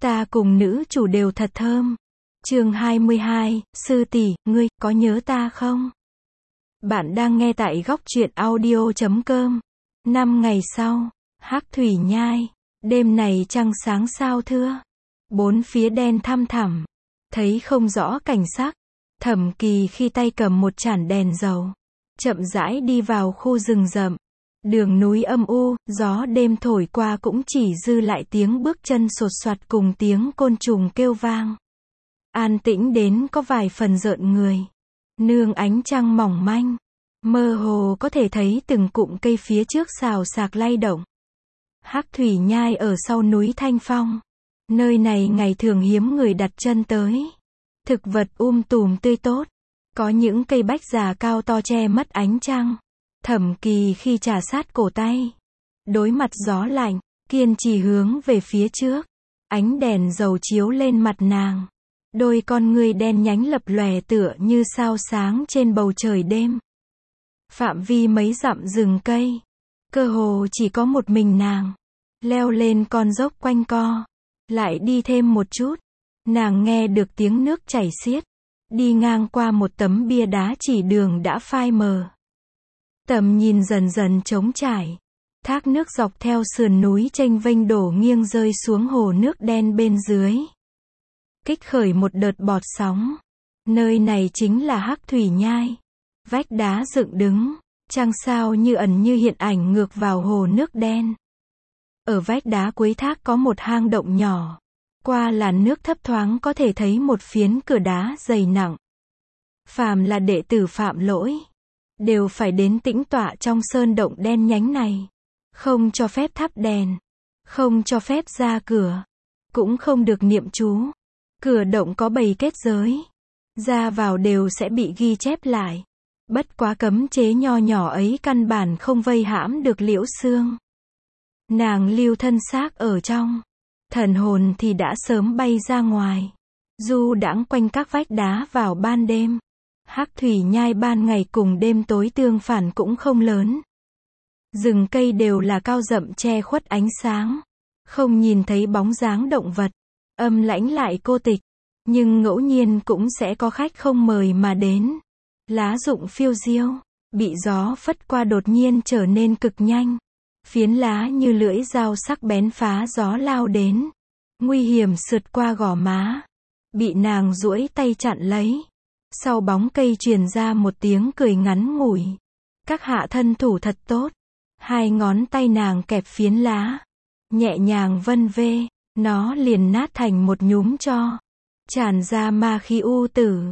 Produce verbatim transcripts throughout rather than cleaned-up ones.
Ta cùng nữ chủ đều thật thơm. Chương hai mươi hai, sư tỷ, ngươi có nhớ ta không? Bạn đang nghe tại góc truyện audio chấm com. Năm ngày sau, Hắc Thủy Nhai, đêm này trăng sáng sao thưa. Bốn phía đen thăm thẳm, thấy không rõ cảnh sắc. Thẩm Kỳ khi tay cầm một chản đèn dầu, chậm rãi đi vào khu rừng rậm. Đường núi âm u, gió đêm thổi qua cũng chỉ dư lại tiếng bước chân sột soạt cùng tiếng côn trùng kêu vang. An tĩnh đến có vài phần rợn người. Nương ánh trăng mỏng manh, mơ hồ có thể thấy từng cụm cây phía trước xào xạc lay động. Hắc Thủy Nhai ở sau núi Thanh Phong. Nơi này ngày thường hiếm người đặt chân tới. Thực vật um tùm tươi tốt. Có những cây bách già cao to che mất ánh trăng. Thẩm Kỳ khi trà sát cổ tay, đối mặt gió lạnh, kiên trì hướng về phía trước. Ánh đèn dầu chiếu lên mặt nàng. Đôi con ngươi đen nhánh lập lòe tựa như sao sáng trên bầu trời đêm. Phạm vi mấy dặm rừng cây, cơ hồ chỉ có một mình nàng. Leo lên con dốc quanh co, lại đi thêm một chút, nàng nghe được tiếng nước chảy xiết. Đi ngang qua một tấm bia đá chỉ đường đã phai mờ. Tầm nhìn dần dần trống trải. Thác nước dọc theo sườn núi chênh vênh đổ nghiêng rơi xuống hồ nước đen bên dưới. Kích khởi một đợt bọt sóng. Nơi này chính là Hắc Thủy Nhai. Vách đá dựng đứng, trăng sao như ẩn như hiện ảnh ngược vào hồ nước đen. Ở vách đá cuối thác có một hang động nhỏ. Qua làn nước thấp thoáng có thể thấy một phiến cửa đá dày nặng. Phàm là đệ tử phạm lỗi, đều phải đến tĩnh tọa trong sơn động đen nhánh này. Không cho phép thắp đèn, không cho phép ra cửa, cũng không được niệm chú. Cửa động có bày kết giới, ra vào đều sẽ bị ghi chép lại. Bất quá cấm chế nho nhỏ ấy căn bản không vây hãm được Liễu Xương. Nàng lưu thân xác ở trong, thần hồn thì đã sớm bay ra ngoài, du đãng quanh các vách đá vào ban đêm. Hắc Thủy Nhai ban ngày cùng đêm tối tương phản cũng không lớn. Rừng cây đều là cao rậm che khuất ánh sáng, không nhìn thấy bóng dáng động vật, âm lãnh lại cô tịch. Nhưng ngẫu nhiên cũng sẽ có khách không mời mà đến. Lá rụng phiêu diêu, bị gió phất qua đột nhiên trở nên cực nhanh. Phiến lá như lưỡi dao sắc bén phá gió lao đến, nguy hiểm sượt qua gò má, bị nàng duỗi tay chặn lấy. Sau bóng cây truyền ra một tiếng cười ngắn ngủi. Các hạ thân thủ thật tốt. Hai ngón tay nàng kẹp phiến lá, nhẹ nhàng vân vê, nó liền nát thành một nhúm tro, tràn ra ma khí u tử.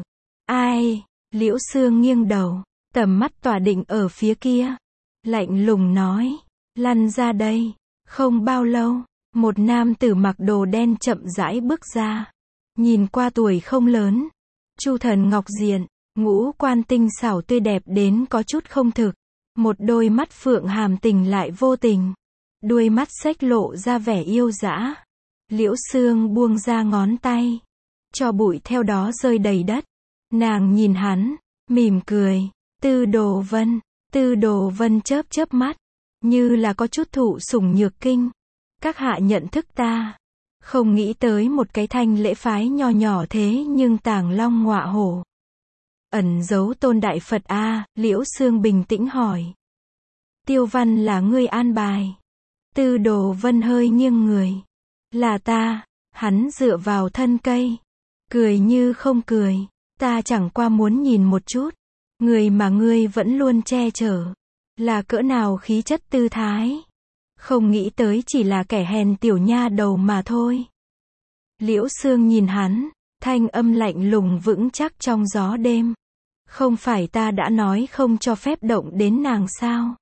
Ai? Liễu Xương nghiêng đầu, tầm mắt tỏa định ở phía kia, lạnh lùng nói, lăn ra đây. Không bao lâu, một nam tử mặc đồ đen chậm rãi bước ra, nhìn qua tuổi không lớn, chu thần ngọc diện, ngũ quan tinh xảo tươi đẹp đến có chút không thực, một đôi mắt phượng hàm tình lại vô tình, đuôi mắt xếch lộ ra vẻ yêu dã. Liễu Xương buông ra ngón tay, cho bụi theo đó rơi đầy đất. Nàng nhìn hắn, mỉm cười. Tư Đồ Vân. Tư Đồ Vân chớp chớp mắt, như là có chút thụ sủng nhược kinh. Các hạ nhận thức ta. Không nghĩ tới một cái thanh lễ phái nho nhỏ thế nhưng tàng long ngọa hổ, ẩn giấu tôn đại Phật a. À, Liễu Xương bình tĩnh hỏi. Tiêu Văn là ngươi an bài? Tư Đồ Vân hơi nghiêng người. Là ta. Hắn dựa vào thân cây, cười như không cười. Ta chẳng qua muốn nhìn một chút, người mà ngươi vẫn luôn che chở, là cỡ nào khí chất tư thái. Không nghĩ tới chỉ là kẻ hèn tiểu nha đầu mà thôi. Liễu Xương nhìn hắn, thanh âm lạnh lùng vững chắc trong gió đêm. Không phải ta đã nói không cho phép động đến nàng sao?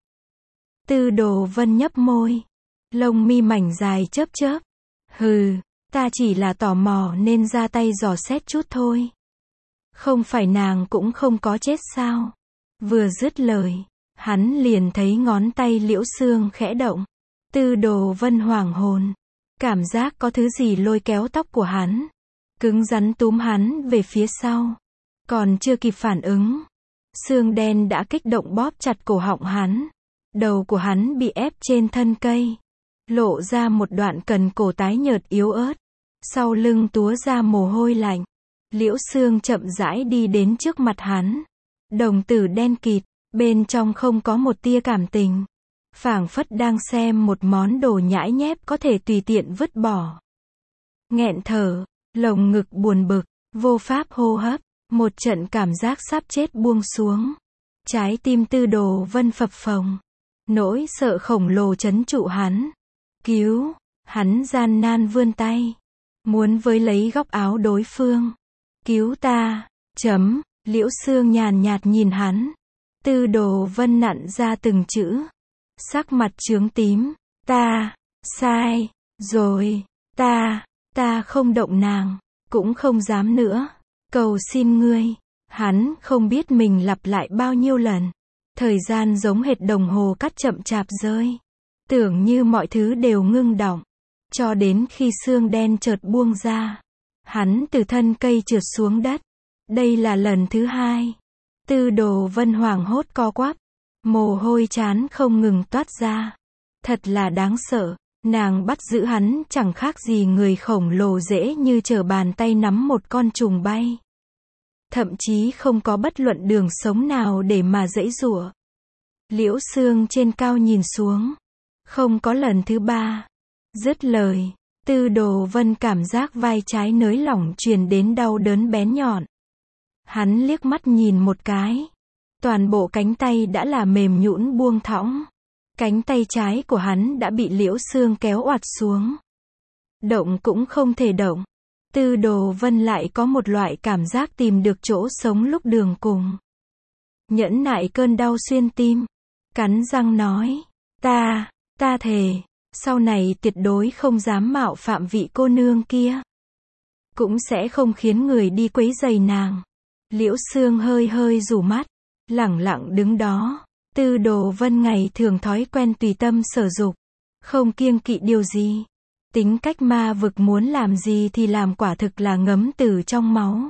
Tư Đồ Vân nhấp môi, lông mi mảnh dài chớp chớp. Hừ, ta chỉ là tò mò nên ra tay dò xét chút thôi. Không phải nàng cũng không có chết sao? Vừa dứt lời, hắn liền thấy ngón tay Liễu Xương khẽ động. Tư Đồ Vân hoảng hồn, cảm giác có thứ gì lôi kéo tóc của hắn, cứng rắn túm hắn về phía sau. Còn chưa kịp phản ứng, xương đen đã kích động bóp chặt cổ họng hắn. Đầu của hắn bị ép trên thân cây, lộ ra một đoạn cần cổ tái nhợt yếu ớt. sau lưng túa ra mồ hôi lạnh. Liễu Xương chậm rãi đi đến trước mặt hắn. Đồng tử đen kịt, bên trong không có một tia cảm tình. Phảng phất đang xem một món đồ nhãi nhép có thể tùy tiện vứt bỏ. Nghẹn thở, lồng ngực buồn bực, vô pháp hô hấp, một trận cảm giác sắp chết buông xuống. Trái tim Tư Đồ Vân phập phồng. Nỗi sợ khổng lồ trấn trụ hắn. Cứu, hắn gian nan vươn tay. Muốn với lấy góc áo đối phương. Cứu ta, chấm, Liễu Xương nhàn nhạt nhìn hắn. Tư Đồ Vân nặn ra từng chữ. Sắc mặt chướng tím. Ta, sai, rồi, ta, ta không động nàng, cũng không dám nữa. Cầu xin ngươi. Hắn không biết mình lặp lại bao nhiêu lần. Thời gian giống hệt đồng hồ cắt chậm chạp rơi. Tưởng như mọi thứ đều ngưng đọng. Cho đến khi xương đen chợt buông ra. Hắn từ thân cây trượt xuống đất. Đây là lần thứ hai. Tư Đồ Vân hoảng hốt co quắp. Mồ hôi trán không ngừng toát ra. Thật là đáng sợ. Nàng bắt giữ hắn chẳng khác gì người khổng lồ dễ như trở bàn tay nắm một con trùng bay. Thậm chí không có bất luận đường sống nào để mà giãy giụa. Liễu Xương trên cao nhìn xuống. Không có lần thứ ba. Dứt lời, Tư Đồ Vân cảm giác vai trái nới lỏng truyền đến đau đớn bén nhọn. Hắn liếc mắt nhìn một cái. Toàn bộ cánh tay đã là mềm nhũn buông thõng. Cánh tay trái của hắn đã bị Liễu Xương kéo oặt xuống. Động cũng không thể động. Tư Đồ Vân lại có một loại cảm giác tìm được chỗ sống lúc đường cùng. Nhẫn nại cơn đau xuyên tim. Cắn răng nói. Ta, ta thề. Sau này tuyệt đối không dám mạo phạm vị cô nương kia. Cũng sẽ không khiến người đi quấy rầy nàng. Liễu Xương hơi hơi rủ mắt. Lẳng lặng đứng đó. Tư Đồ Vân ngày thường thói quen tùy tâm sở dục. Không kiêng kỵ điều gì. Tính cách ma vực muốn làm gì thì làm, quả thực là ngấm từ trong máu.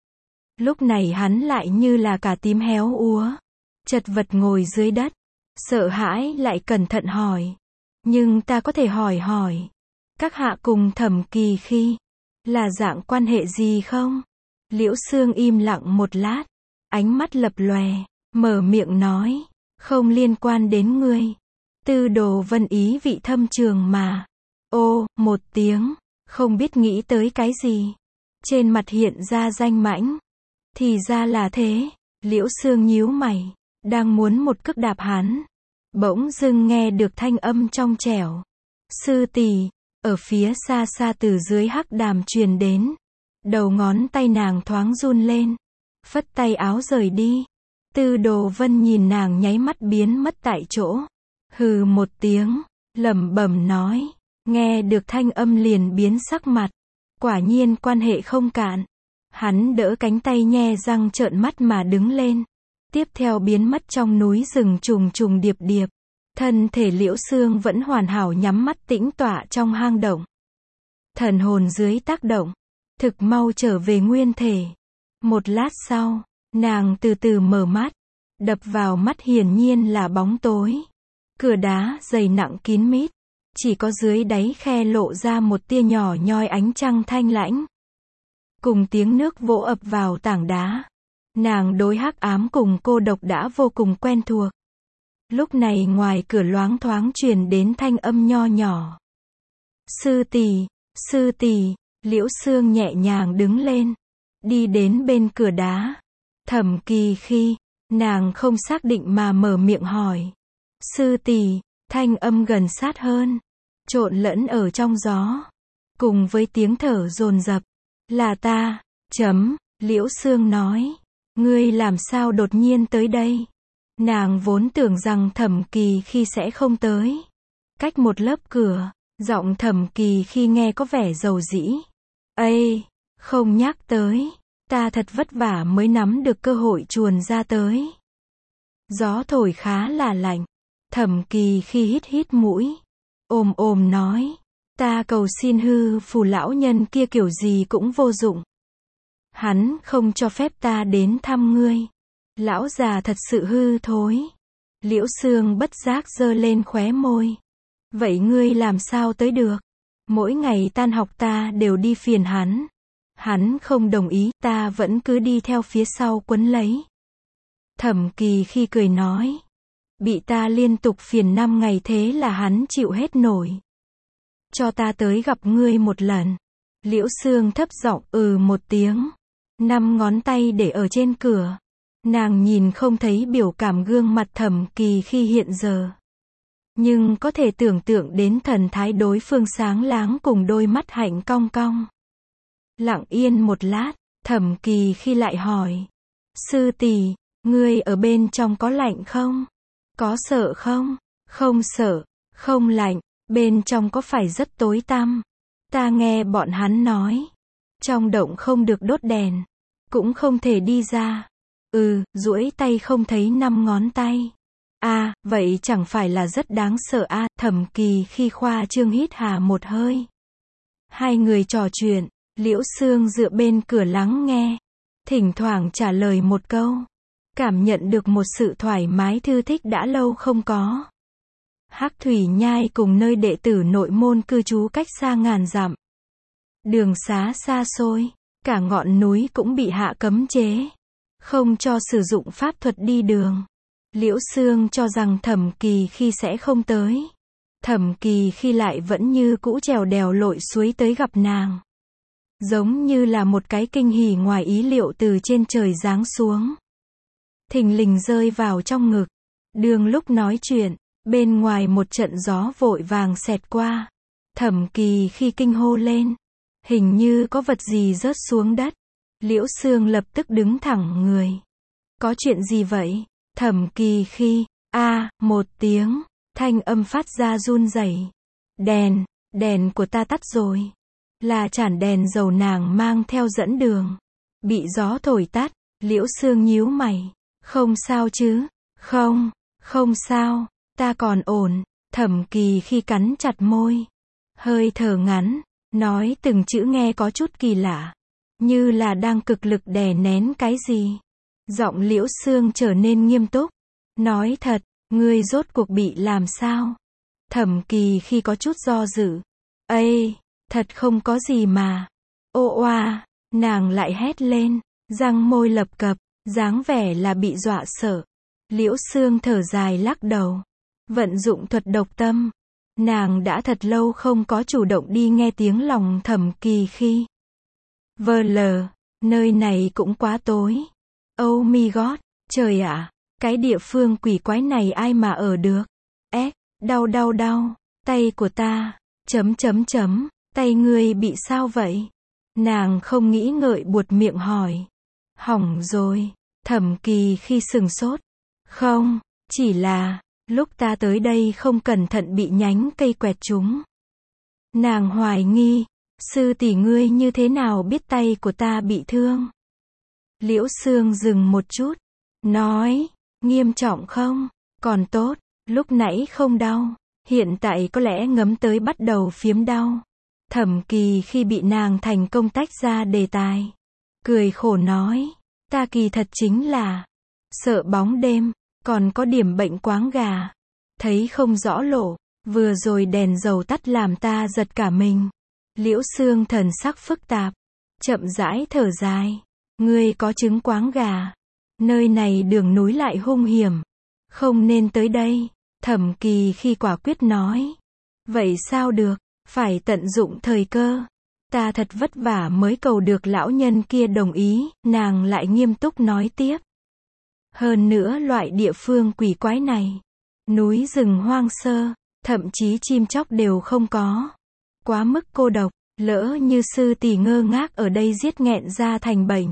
Lúc này hắn lại như là cả tím héo úa. Chật vật ngồi dưới đất. Sợ hãi lại cẩn thận hỏi. Nhưng ta có thể hỏi hỏi. Các hạ cùng Thẩm Kỳ Khi. Là dạng quan hệ gì không? Liễu Xương im lặng một lát. Ánh mắt lập lòe. Mở miệng nói. Không liên quan đến ngươi. Tư Đồ Vân ý vị thâm trường mà. Ô, một tiếng. Không biết nghĩ tới cái gì. Trên mặt hiện ra danh mãnh. Thì ra là thế. Liễu Xương nhíu mày. Đang muốn một cước đạp hắn. Bỗng dưng nghe được thanh âm trong trẻo. Sư tỷ. Ở phía xa xa từ dưới hắc đàm truyền đến. Đầu ngón tay nàng thoáng run lên. Phất tay áo rời đi. Tư Đồ Vân nhìn nàng nháy mắt biến mất tại chỗ. Hừ một tiếng. Lẩm bẩm nói. Nghe được thanh âm liền biến sắc mặt. Quả nhiên quan hệ không cạn. Hắn đỡ cánh tay nhe răng trợn mắt mà đứng lên. Tiếp theo biến mất trong núi rừng trùng trùng điệp điệp. Thân thể Liễu Xương vẫn hoàn hảo nhắm mắt tĩnh tọa trong hang động. Thần hồn dưới tác động. Thực mau trở về nguyên thể. Một lát sau, nàng từ từ mở mắt. Đập vào mắt hiển nhiên là bóng tối. Cửa đá dày nặng kín mít. Chỉ có dưới đáy khe lộ ra một tia nhỏ nhoi ánh trăng thanh lãnh. Cùng tiếng nước vỗ ập vào tảng đá. Nàng đối hắc ám cùng cô độc đã vô cùng quen thuộc. Lúc này ngoài cửa loáng thoáng truyền đến thanh âm nho nhỏ. Sư tỷ, sư tỷ, Liễu Xương nhẹ nhàng đứng lên. Đi đến bên cửa đá. Thẩm Kỳ Khi, nàng không xác định mà mở miệng hỏi. Sư tỷ, thanh âm gần sát hơn. Trộn lẫn ở trong gió. Cùng với tiếng thở dồn dập. Là ta, chấm, Liễu Xương nói. Ngươi làm sao đột nhiên tới đây? Nàng vốn tưởng rằng Thẩm Kỳ Khi sẽ không tới. Cách một lớp cửa, giọng Thẩm Kỳ Khi nghe có vẻ dầu dĩ. Ây, không nhắc tới. Ta thật vất vả mới nắm được cơ hội chuồn ra tới. Gió thổi khá là lạnh. Thẩm Kỳ Khi hít hít mũi. Ồm ồm nói. Ta cầu xin hư phù lão nhân kia kiểu gì cũng vô dụng. Hắn không cho phép ta đến thăm ngươi. Lão già thật sự hư thối. Liễu Xương bất giác giơ lên khóe môi. Vậy ngươi làm sao tới được? Mỗi ngày tan học ta đều đi phiền hắn. Hắn không đồng ý, ta vẫn cứ đi theo phía sau quấn lấy. Thẩm Kỳ khi cười nói. Bị ta liên tục phiền năm ngày thế là hắn chịu hết nổi. Cho ta tới gặp ngươi một lần. Liễu Xương thấp giọng ừ một tiếng. Năm ngón tay để ở trên cửa. Nàng nhìn không thấy biểu cảm gương mặt Thẩm Kỳ khi hiện giờ. Nhưng có thể tưởng tượng đến thần thái đối phương sáng láng cùng đôi mắt hạnh cong cong. Lặng yên một lát, Thẩm Kỳ khi lại hỏi. Sư tỷ, ngươi ở bên trong có lạnh không? Có sợ không? Không sợ, không lạnh, bên trong có phải rất tối tăm? Ta nghe bọn hắn nói. Trong động không được đốt đèn. Cũng không thể đi ra. Ừ, duỗi tay không thấy năm ngón tay. À, vậy chẳng phải là rất đáng sợ à, Thẩm Kỳ khi khoa trương hít hà một hơi. Hai người trò chuyện, Liễu Xương dựa bên cửa lắng nghe. Thỉnh thoảng trả lời một câu. Cảm nhận được một sự thoải mái thư thích đã lâu không có. Hắc Thủy Nhai cùng nơi đệ tử nội môn cư trú cách xa ngàn dặm. Đường xá xa xôi, cả ngọn núi cũng bị hạ cấm chế. Không cho sử dụng pháp thuật đi đường. Liễu Xương cho rằng Thẩm Kỳ khi sẽ không tới. Thẩm Kỳ khi lại vẫn như cũ trèo đèo lội suối tới gặp nàng. Giống như là một cái kinh hỉ ngoài ý liệu từ trên trời giáng xuống. Thình lình rơi vào trong ngực. Đường lúc nói chuyện, bên ngoài một trận gió vội vàng xẹt qua. Thẩm Kỳ khi kinh hô lên. Hình như có vật gì rớt xuống đất. Liễu Xương lập tức đứng thẳng người. Có chuyện gì vậy? Thẩm Kỳ khi, a à, một tiếng, thanh âm phát ra run rẩy. Đèn, đèn của ta tắt rồi. Là chản đèn dầu nàng mang theo dẫn đường. Bị gió thổi tắt, Liễu Xương nhíu mày. Không sao chứ? Không, không sao, ta còn ổn. Thẩm Kỳ khi cắn chặt môi. Hơi thở ngắn, nói từng chữ nghe có chút kỳ lạ. Như là đang cực lực đè nén cái gì. Giọng Liễu Xương trở nên nghiêm túc. Nói thật, ngươi rốt cuộc bị làm sao? Thẩm Kỳ khi có chút do dự. Ây, thật không có gì mà. Ô oa, nàng lại hét lên, răng môi lập cập, dáng vẻ là bị dọa sợ. Liễu Xương thở dài lắc đầu. Vận dụng thuật độc tâm. Nàng đã thật lâu không có chủ động đi nghe tiếng lòng Thẩm Kỳ khi. Vờ lờ, nơi này cũng quá tối. Oh my god, trời ạ, cái địa phương quỷ quái này ai mà ở được. Ếch, đau đau đau, tay của ta, chấm chấm chấm, tay ngươi bị sao vậy? Nàng không nghĩ ngợi buột miệng hỏi. Hỏng rồi, Thẩm Kỳ khi sừng sốt. Không, chỉ là, lúc ta tới đây không cẩn thận bị nhánh cây quẹt trúng. Nàng hoài nghi, sư tỷ ngươi như thế nào biết tay của ta bị thương? Liễu Xương dừng một chút, nói, nghiêm trọng không? Còn tốt, lúc nãy không đau, hiện tại có lẽ ngấm tới bắt đầu phiếm đau. Thẩm Kỳ khi bị nàng thành công tách ra đề tài. Cười khổ nói, ta kỳ thật chính là sợ bóng đêm, còn có điểm bệnh quáng gà. Thấy không rõ lộ, vừa rồi đèn dầu tắt làm ta giật cả mình. Liễu Xương thần sắc phức tạp, chậm rãi thở dài. Ngươi có chứng quáng gà. Nơi này đường núi lại hung hiểm. Không nên tới đây. Thẩm Kỳ khi quả quyết nói. Vậy sao được, phải tận dụng thời cơ. Ta thật vất vả mới cầu được lão nhân kia đồng ý, nàng lại nghiêm túc nói tiếp. Hơn nữa loại địa phương quỷ quái này. Núi rừng hoang sơ, thậm chí chim chóc đều không có. Quá mức cô độc, lỡ như sư tỷ ngơ ngác ở đây giết nghẹn ra thành bệnh.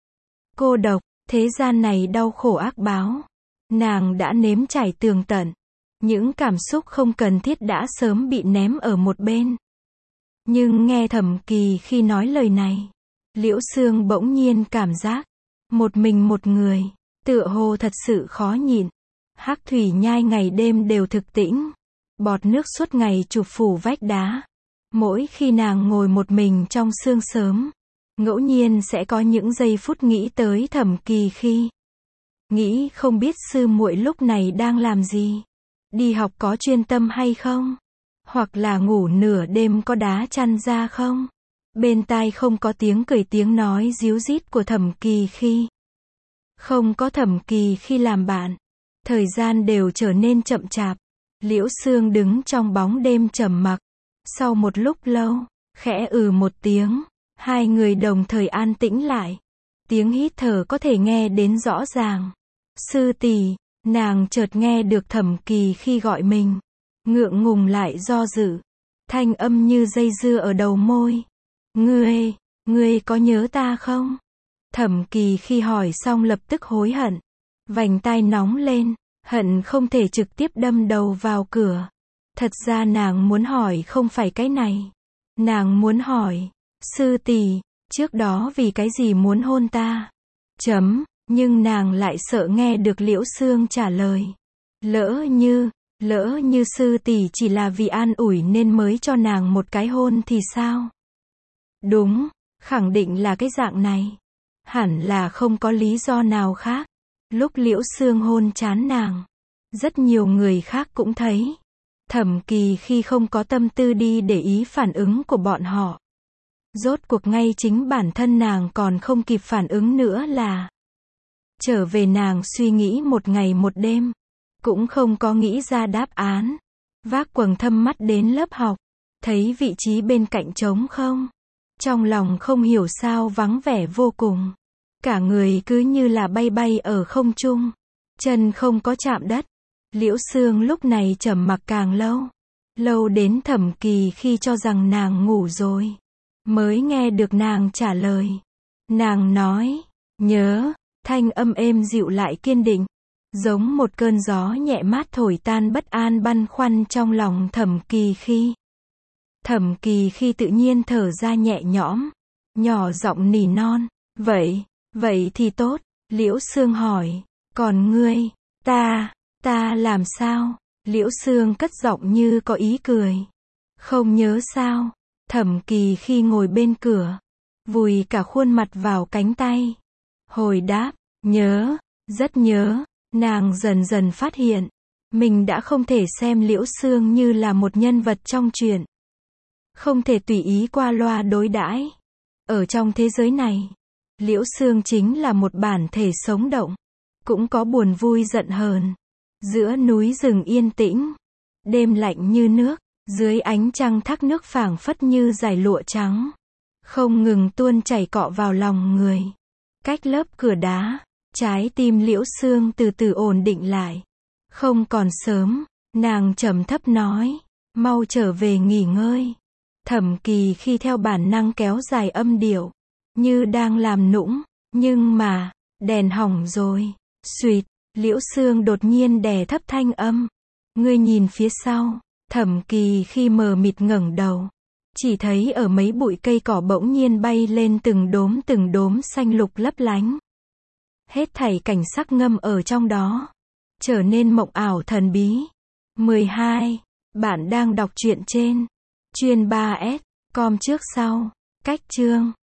Cô độc, thế gian này đau khổ ác báo. Nàng đã nếm trải tường tận. Những cảm xúc không cần thiết đã sớm bị ném ở một bên. Nhưng nghe Thẩm Kỳ khi nói lời này, Liễu Xương bỗng nhiên cảm giác, một mình một người, tựa hồ thật sự khó nhịn. Hắc Thủy Nhai ngày đêm đều thực tĩnh. Bọt nước suốt ngày chụp phủ vách đá. Mỗi khi nàng ngồi một mình trong sương sớm, ngẫu nhiên sẽ có những giây phút nghĩ tới Thẩm Kỳ khi. Nghĩ không biết sư muội lúc này đang làm gì. Đi học có chuyên tâm hay không? Hoặc là ngủ nửa đêm có đá chăn ra không? Bên tai không có tiếng cười tiếng nói ríu rít của Thẩm Kỳ Khi. Không có Thẩm Kỳ Khi làm bạn. Thời gian đều trở nên chậm chạp. Liễu Xương đứng trong bóng đêm trầm mặc. Sau một lúc lâu, khẽ ừ một tiếng, hai người đồng thời an tĩnh lại. Tiếng hít thở có thể nghe đến rõ ràng. Sư tỷ, nàng chợt nghe được Thẩm Kỳ Khi gọi mình. Ngượng ngùng lại do dự. Thanh âm như dây dưa ở đầu môi. Ngươi, ngươi có nhớ ta không? Thẩm Kỳ Khi hỏi xong lập tức hối hận. Vành tai nóng lên, hận không thể trực tiếp đâm đầu vào cửa. Thật ra nàng muốn hỏi không phải cái này. Nàng muốn hỏi, sư tỷ, trước đó vì cái gì muốn hôn ta? Chấm, nhưng nàng lại sợ nghe được Liễu Xương trả lời. Lỡ như, lỡ như sư tỷ chỉ là vì an ủi nên mới cho nàng một cái hôn thì sao? Đúng, khẳng định là cái dạng này. Hẳn là không có lý do nào khác. Lúc Liễu Xương hôn trán nàng, rất nhiều người khác cũng thấy. Thẩm Kỳ Khi không có tâm tư đi để ý phản ứng của bọn họ. Rốt cuộc ngay chính bản thân nàng còn không kịp phản ứng nữa là. Trở về nàng suy nghĩ một ngày một đêm. Cũng không có nghĩ ra đáp án. Vác quầng thâm mắt đến lớp học. Thấy vị trí bên cạnh trống không. Trong lòng không hiểu sao vắng vẻ vô cùng. Cả người cứ như là bay bay ở không trung. Chân không có chạm đất. Liễu Xương lúc này trầm mặc càng lâu. Lâu đến Thẩm Kỳ Khi cho rằng nàng ngủ rồi. Mới nghe được nàng trả lời. Nàng nói, nhớ, thanh âm êm dịu lại kiên định. Giống một cơn gió nhẹ mát thổi tan bất an băn khoăn trong lòng Thẩm Kỳ Khi. Thẩm Kỳ Khi tự nhiên thở ra nhẹ nhõm. Nhỏ giọng nỉ non. Vậy, vậy thì tốt. Liễu Xương hỏi. Còn ngươi, ta, ta làm sao? Liễu Xương cất giọng như có ý cười. Không nhớ sao? Thẩm Kỳ Khi ngồi bên cửa. Vùi cả khuôn mặt vào cánh tay. Hồi đáp, nhớ, rất nhớ. Nàng dần dần phát hiện. Mình đã không thể xem Liễu Xương như là một nhân vật trong truyện. Không thể tùy ý qua loa đối đãi. Ở trong thế giới này, Liễu Xương chính là một bản thể sống động. Cũng có buồn vui giận hờn. Giữa núi rừng yên tĩnh. Đêm lạnh như nước. Dưới ánh trăng thác nước phảng phất như dải lụa trắng. Không ngừng tuôn chảy cọ vào lòng người. Cách lớp cửa đá. Trái tim Liễu Xương từ từ ổn định lại. Không còn sớm. Nàng trầm thấp nói. Mau trở về nghỉ ngơi. Thẩm Kỳ Khi theo bản năng kéo dài âm điệu. Như đang làm nũng. Nhưng mà, đèn hỏng rồi. Xuỵt, Liễu Xương đột nhiên đè thấp thanh âm. Ngươi nhìn phía sau. Thẩm Kỳ Khi mờ mịt ngẩng đầu. Chỉ thấy ở mấy bụi cây cỏ bỗng nhiên bay lên từng đốm từng đốm xanh lục lấp lánh. Hết thảy cảnh sắc ngâm ở trong đó. Trở nên mộng ảo thần bí. mười hai. Bạn đang đọc truyện trên. Chuyên ba S. Com trước sau. Cách chương.